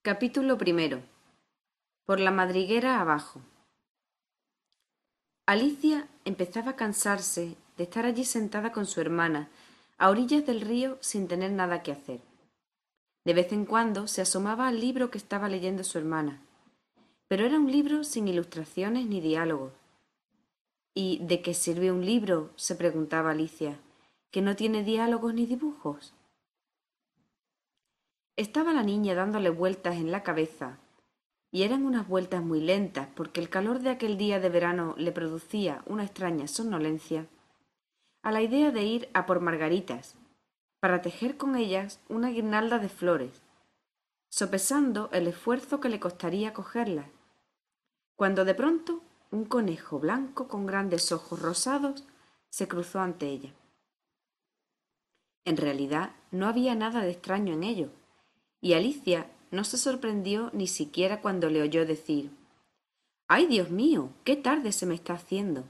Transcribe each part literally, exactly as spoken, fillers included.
Capítulo primero. Por la madriguera abajo. Alicia empezaba a cansarse de estar allí sentada con su hermana, a orillas del río sin tener nada que hacer. De vez en cuando se asomaba al libro que estaba leyendo su hermana, pero era un libro sin ilustraciones ni diálogos. ¿Y de qué sirve un libro?, se preguntaba Alicia, que no tiene diálogos ni dibujos. Estaba la niña dándole vueltas en la cabeza, y eran unas vueltas muy lentas, porque el calor de aquel día de verano le producía una extraña somnolencia, a la idea de ir a por margaritas, para tejer con ellas una guirnalda de flores, sopesando el esfuerzo que le costaría cogerlas, cuando de pronto un conejo blanco con grandes ojos rosados se cruzó ante ella. En realidad no había nada de extraño en ello, y Alicia no se sorprendió ni siquiera cuando le oyó decir: «¡Ay, Dios mío! ¡Qué tarde se me está haciendo!».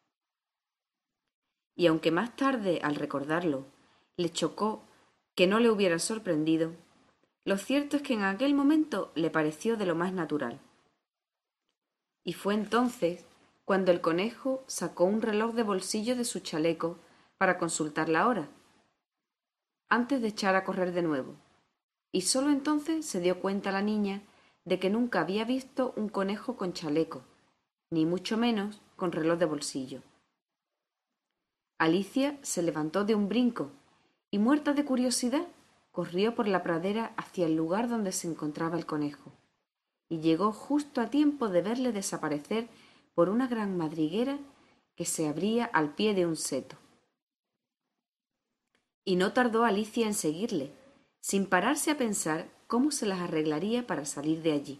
Y aunque más tarde, al recordarlo, le chocó que no le hubiera sorprendido, lo cierto es que en aquel momento le pareció de lo más natural. Y fue entonces cuando el conejo sacó un reloj de bolsillo de su chaleco para consultar la hora, antes de echar a correr de nuevo, y sólo entonces se dio cuenta la niña de que nunca había visto un conejo con chaleco, ni mucho menos con reloj de bolsillo. Alicia se levantó de un brinco y, muerta de curiosidad, corrió por la pradera hacia el lugar donde se encontraba el conejo, y llegó justo a tiempo de verle desaparecer por una gran madriguera que se abría al pie de un seto. Y no tardó Alicia en seguirle, sin pararse a pensar cómo se las arreglaría para salir de allí.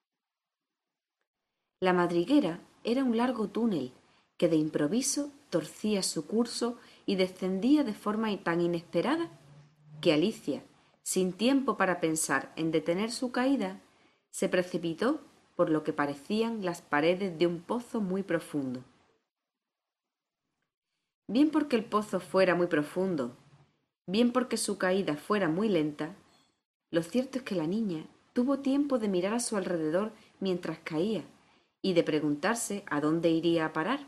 La madriguera era un largo túnel que de improviso torcía su curso y descendía de forma tan inesperada que Alicia, sin tiempo para pensar en detener su caída, se precipitó por lo que parecían las paredes de un pozo muy profundo. Bien porque el pozo fuera muy profundo, bien porque su caída fuera muy lenta, lo cierto es que la niña tuvo tiempo de mirar a su alrededor mientras caía y de preguntarse a dónde iría a parar.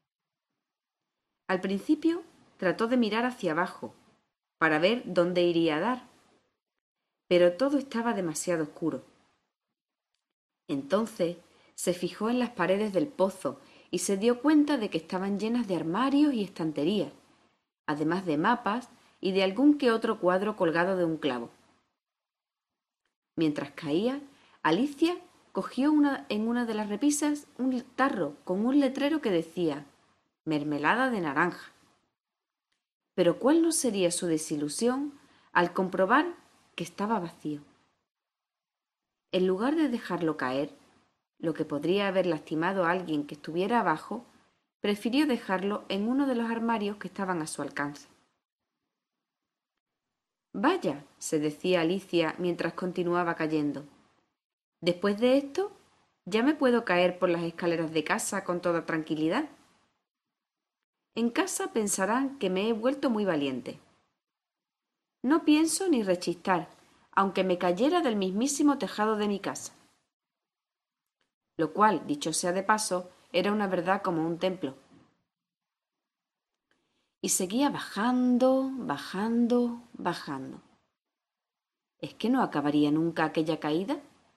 Al principio trató de mirar hacia abajo para ver dónde iría a dar, pero todo estaba demasiado oscuro. Entonces se fijó en las paredes del pozo y se dio cuenta de que estaban llenas de armarios y estanterías, además de mapas y de algún que otro cuadro colgado de un clavo. Mientras caía, Alicia cogió una, en una de las repisas un tarro con un letrero que decía «mermelada de naranja». Pero cuál no sería su desilusión al comprobar que estaba vacío. En lugar de dejarlo caer, lo que podría haber lastimado a alguien que estuviera abajo, prefirió dejarlo en uno de los armarios que estaban a su alcance. «Vaya», se decía Alicia mientras continuaba cayendo, «después de esto ya me puedo caer por las escaleras de casa con toda tranquilidad. En casa pensarán que me he vuelto muy valiente. No pienso ni rechistar, aunque me cayera del mismísimo tejado de mi casa». Lo cual, dicho sea de paso, era una verdad como un templo. Y seguía bajando, bajando, bajando. ¿Es que no acabaría nunca aquella caída?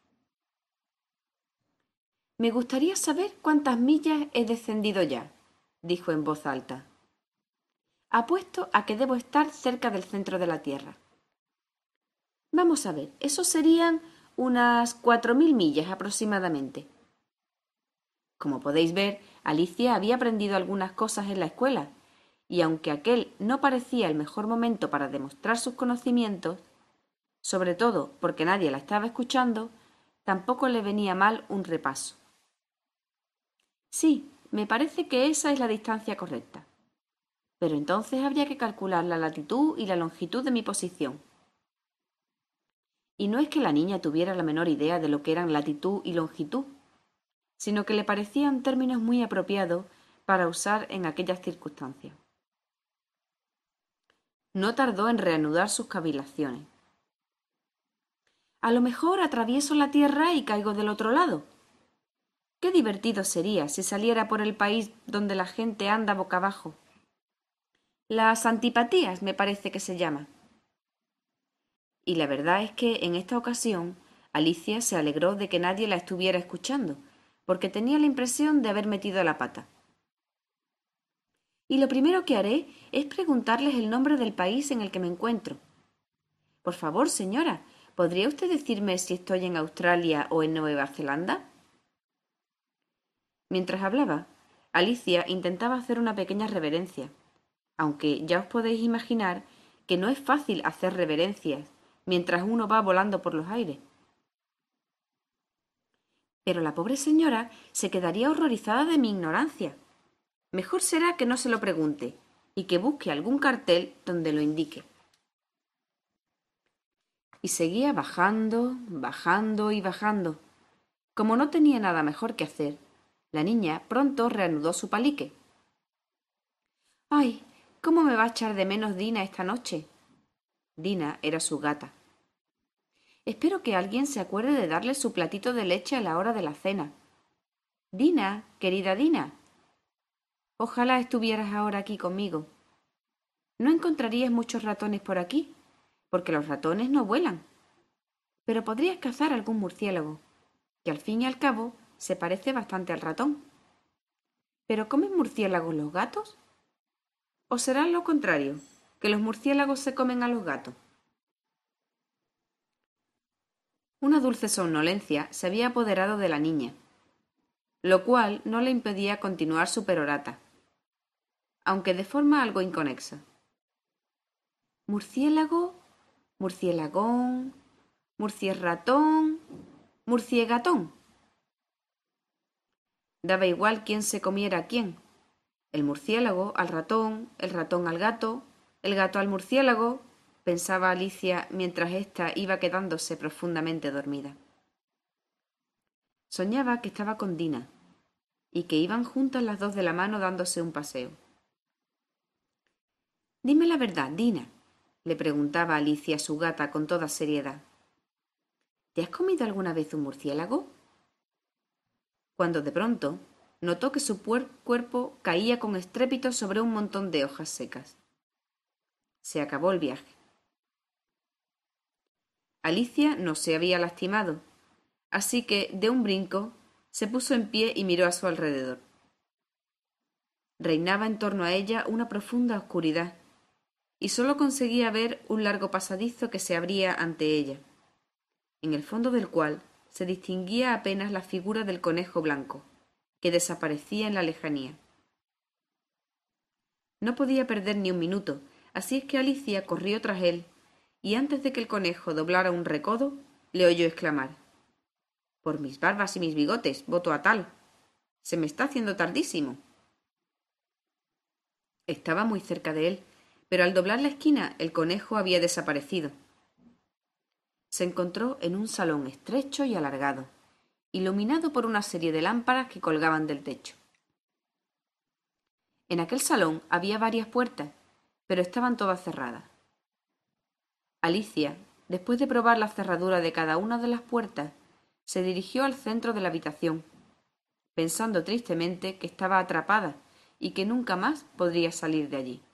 «Me gustaría saber cuántas millas he descendido ya», dijo en voz alta. «Apuesto a que debo estar cerca del centro de la Tierra. Vamos a ver, eso serían unas cuatro mil millas aproximadamente». Como podéis ver, Alicia había aprendido algunas cosas en la escuela, y aunque aquel no parecía el mejor momento para demostrar sus conocimientos, sobre todo porque nadie la estaba escuchando, tampoco le venía mal un repaso. «Sí, me parece que esa es la distancia correcta. Pero entonces habría que calcular la latitud y la longitud de mi posición». Y no es que la niña tuviera la menor idea de lo que eran latitud y longitud, sino que le parecían términos muy apropiados para usar en aquellas circunstancias. No tardó en reanudar sus cavilaciones. A lo mejor atravieso la tierra y caigo del otro lado. Qué divertido sería si saliera por el país donde la gente anda boca abajo. Las antipatías me parece que se llama. Y la verdad es que en esta ocasión Alicia se alegró de que nadie la estuviera escuchando, porque tenía la impresión de haber metido la pata. Y lo primero que haré es preguntarles el nombre del país en el que me encuentro. Por favor, señora, ¿podría usted decirme si estoy en Australia o en Nueva Zelanda? Mientras hablaba, Alicia intentaba hacer una pequeña reverencia, aunque ya os podéis imaginar que no es fácil hacer reverencias mientras uno va volando por los aires. Pero la pobre señora se quedaría horrorizada de mi ignorancia. Mejor será que no se lo pregunte y que busque algún cartel donde lo indique. Y seguía bajando, bajando y bajando. Como no tenía nada mejor que hacer, la niña pronto reanudó su palique. ¡Ay! ¿Cómo me va a echar de menos Dina esta noche? Dina era su gata. Espero que alguien se acuerde de darle su platito de leche a la hora de la cena. Dina, querida Dina. Ojalá estuvieras ahora aquí conmigo. No encontrarías muchos ratones por aquí, porque los ratones no vuelan. Pero podrías cazar algún murciélago, que al fin y al cabo se parece bastante al ratón. ¿Pero comen murciélagos los gatos? ¿O será lo contrario, que los murciélagos se comen a los gatos? Una dulce somnolencia se había apoderado de la niña, lo cual no le impedía continuar su perorata, aunque de forma algo inconexa. Murciélago, murciélagón, murcierratón, murciegatón. Daba igual quién se comiera a quién. El murciélago al ratón, el ratón al gato, el gato al murciélago, pensaba Alicia mientras ésta iba quedándose profundamente dormida. Soñaba que estaba con Dina y que iban juntas las dos de la mano dándose un paseo. Dime la verdad, Dina, le preguntaba Alicia a su gata con toda seriedad. ¿Te has comido alguna vez un murciélago? Cuando de pronto notó que su cuerpo caía con estrépito sobre un montón de hojas secas. Se acabó el viaje. Alicia no se había lastimado, así que, de un brinco, se puso en pie y miró a su alrededor. Reinaba en torno a ella una profunda oscuridad, y sólo conseguía ver un largo pasadizo que se abría ante ella, en el fondo del cual se distinguía apenas la figura del conejo blanco, que desaparecía en la lejanía. No podía perder ni un minuto, así es que Alicia corrió tras él, y antes de que el conejo doblara un recodo, le oyó exclamar: «Por mis barbas y mis bigotes, voto a tal. Se me está haciendo tardísimo». Estaba muy cerca de él, pero al doblar la esquina el conejo había desaparecido. Se encontró en un salón estrecho y alargado, iluminado por una serie de lámparas que colgaban del techo. En aquel salón había varias puertas, pero estaban todas cerradas. Alicia, después de probar la cerradura de cada una de las puertas, se dirigió al centro de la habitación, pensando tristemente que estaba atrapada y que nunca más podría salir de allí.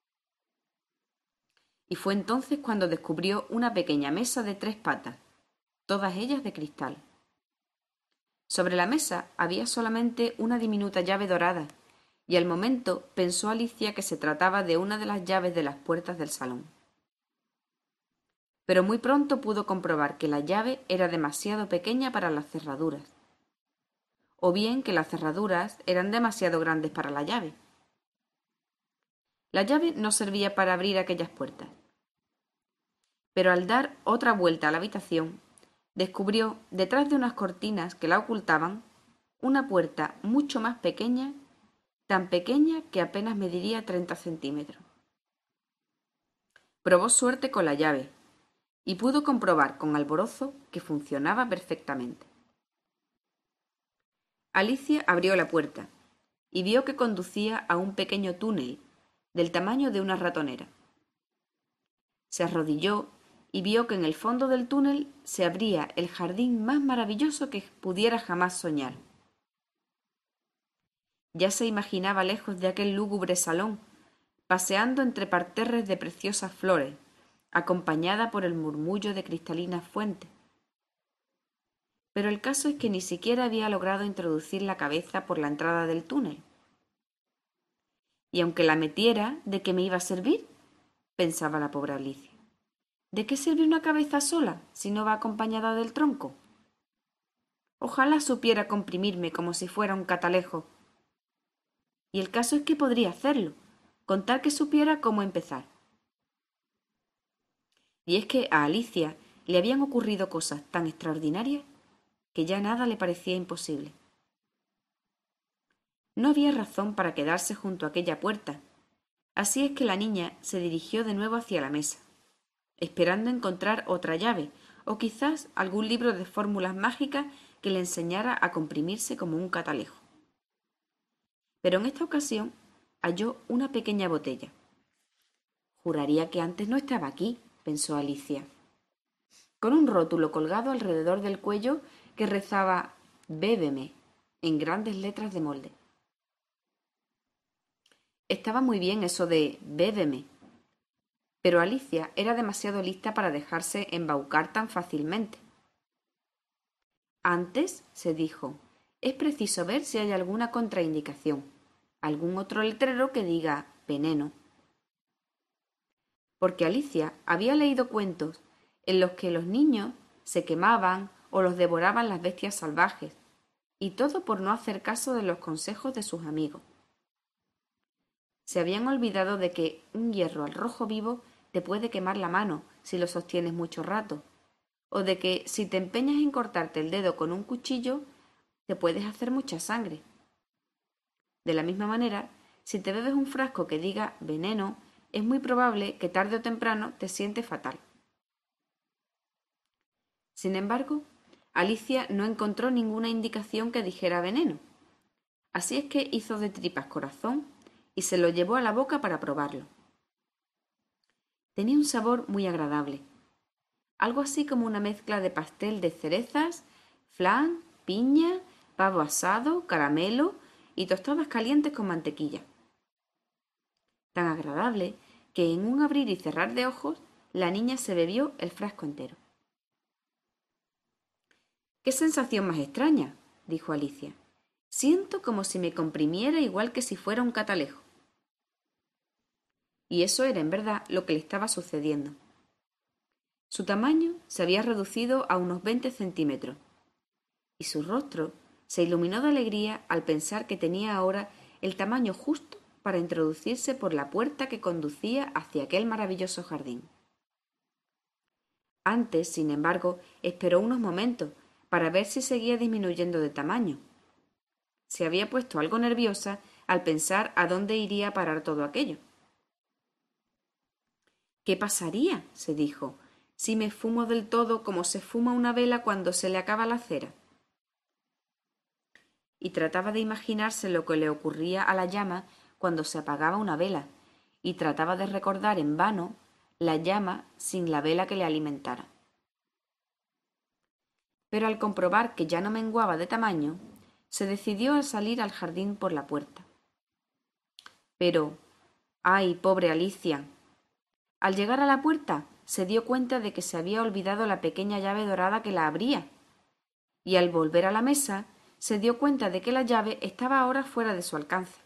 Y fue entonces cuando descubrió una pequeña mesa de tres patas, todas ellas de cristal. Sobre la mesa había solamente una diminuta llave dorada, y al momento pensó Alicia que se trataba de una de las llaves de las puertas del salón. Pero muy pronto pudo comprobar que la llave era demasiado pequeña para las cerraduras, o bien que las cerraduras eran demasiado grandes para la llave. La llave no servía para abrir aquellas puertas. Pero al dar otra vuelta a la habitación, descubrió, detrás de unas cortinas que la ocultaban, una puerta mucho más pequeña, tan pequeña que apenas mediría treinta centímetros. Probó suerte con la llave y pudo comprobar con alborozo que funcionaba perfectamente. Alicia abrió la puerta y vio que conducía a un pequeño túnel del tamaño de una ratonera. Se arrodilló y vio que en el fondo del túnel se abría el jardín más maravilloso que pudiera jamás soñar. Ya se imaginaba lejos de aquel lúgubre salón, paseando entre parterres de preciosas flores, acompañada por el murmullo de cristalinas fuentes. Pero el caso es que ni siquiera había logrado introducir la cabeza por la entrada del túnel. Y aunque la metiera, ¿de qué me iba a servir?, pensaba la pobre Alicia. ¿De qué sirve una cabeza sola si no va acompañada del tronco? Ojalá supiera comprimirme como si fuera un catalejo. Y el caso es que podría hacerlo, con tal que supiera cómo empezar. Y es que a Alicia le habían ocurrido cosas tan extraordinarias que ya nada le parecía imposible. No había razón para quedarse junto a aquella puerta, así es que la niña se dirigió de nuevo hacia la mesa, esperando encontrar otra llave o quizás algún libro de fórmulas mágicas que le enseñara a comprimirse como un catalejo. Pero en esta ocasión halló una pequeña botella. Juraría que antes no estaba aquí, pensó Alicia, con un rótulo colgado alrededor del cuello que rezaba «Bébeme» en grandes letras de molde. Estaba muy bien eso de «Bébeme», pero Alicia era demasiado lista para dejarse embaucar tan fácilmente. Antes, se dijo, es preciso ver si hay alguna contraindicación, algún otro letrero que diga veneno. Porque Alicia había leído cuentos en los que los niños se quemaban o los devoraban las bestias salvajes, y todo por no hacer caso de los consejos de sus amigos. Se habían olvidado de que un hierro al rojo vivo te puede quemar la mano si lo sostienes mucho rato, o de que si te empeñas en cortarte el dedo con un cuchillo, te puedes hacer mucha sangre. De la misma manera, si te bebes un frasco que diga veneno, es muy probable que tarde o temprano te sientes fatal. Sin embargo, Alicia no encontró ninguna indicación que dijera veneno, así es que hizo de tripas corazón y se lo llevó a la boca para probarlo. Tenía un sabor muy agradable, algo así como una mezcla de pastel de cerezas, flan, piña, pavo asado, caramelo y tostadas calientes con mantequilla. Tan agradable que en un abrir y cerrar de ojos la niña se bebió el frasco entero. «¡Qué sensación más extraña!», dijo Alicia. «Siento como si me comprimiera igual que si fuera un catalejo». Y eso era en verdad lo que le estaba sucediendo. Su tamaño se había reducido a unos veinte centímetros, y su rostro se iluminó de alegría al pensar que tenía ahora el tamaño justo para introducirse por la puerta que conducía hacia aquel maravilloso jardín. Antes, sin embargo, esperó unos momentos para ver si seguía disminuyendo de tamaño. Se había puesto algo nerviosa al pensar a dónde iría a parar todo aquello. «¿Qué pasaría?», se dijo, «si me fumo del todo como se fuma una vela cuando se le acaba la cera». Y trataba de imaginarse lo que le ocurría a la llama cuando se apagaba una vela, y trataba de recordar en vano la llama sin la vela que le alimentara. Pero al comprobar que ya no menguaba de tamaño, se decidió a salir al jardín por la puerta. Pero, ¡ay, pobre Alicia! Al llegar a la puerta se dio cuenta de que se había olvidado la pequeña llave dorada que la abría, y al volver a la mesa se dio cuenta de que la llave estaba ahora fuera de su alcance.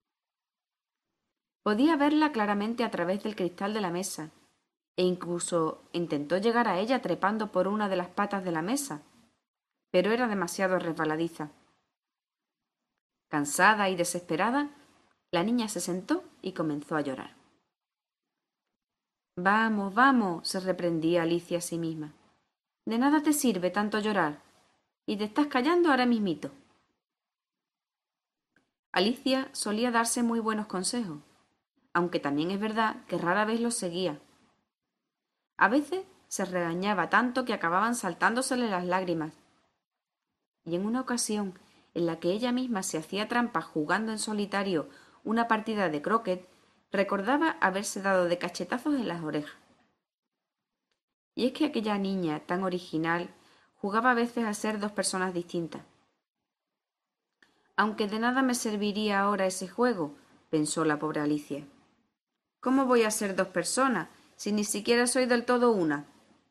Podía verla claramente a través del cristal de la mesa, e incluso intentó llegar a ella trepando por una de las patas de la mesa, pero era demasiado resbaladiza. Cansada y desesperada, la niña se sentó y comenzó a llorar. «Vamos, vamos», se reprendía Alicia a sí misma. «De nada te sirve tanto llorar, y te estás callando ahora mismito». Alicia solía darse muy buenos consejos, aunque también es verdad que rara vez los seguía. A veces se regañaba tanto que acababan saltándosele las lágrimas. Y en una ocasión en la que ella misma se hacía trampa jugando en solitario una partida de croquet, recordaba haberse dado de cachetazos en las orejas. y es que aquella niña tan original jugaba a veces a ser dos personas distintas. Aunque de nada me serviría ahora ese juego, pensó la pobre Alicia. ¿Cómo voy a ser dos personas si ni siquiera soy del todo una?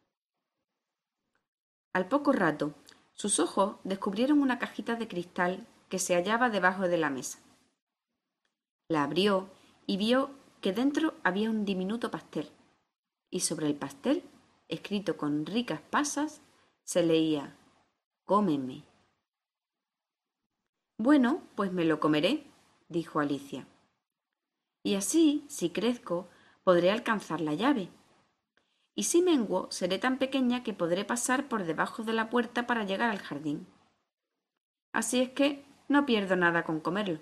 Al poco rato, sus ojos descubrieron una cajita de cristal que se hallaba debajo de la mesa. La abrió y vio que dentro había un diminuto pastel, y sobre el pastel, escrito con ricas pasas, se leía «Cómeme». Bueno, pues me lo comeré, dijo Alicia. Y así, si crezco, podré alcanzar la llave. Y si menguo, seré tan pequeña que podré pasar por debajo de la puerta para llegar al jardín. Así es que no pierdo nada con comerlo.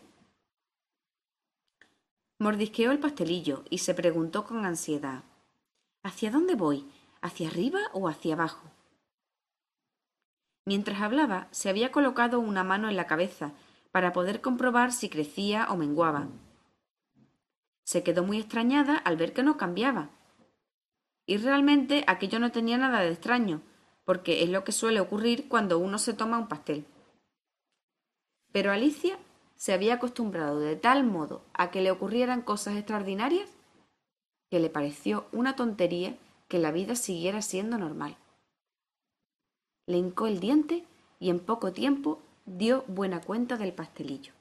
Mordisqueó el pastelillo y se preguntó con ansiedad: ¿hacia dónde voy? ¿Hacia arriba o hacia abajo? Mientras hablaba, se había colocado una mano en la cabeza para poder comprobar si crecía o menguaba. Se quedó muy extrañada al ver que no cambiaba. Y realmente aquello no tenía nada de extraño, porque es lo que suele ocurrir cuando uno se toma un pastel. Pero Alicia se había acostumbrado de tal modo a que le ocurrieran cosas extraordinarias que le pareció una tontería que la vida siguiera siendo normal. Le hincó el diente y en poco tiempo dio buena cuenta del pastelillo.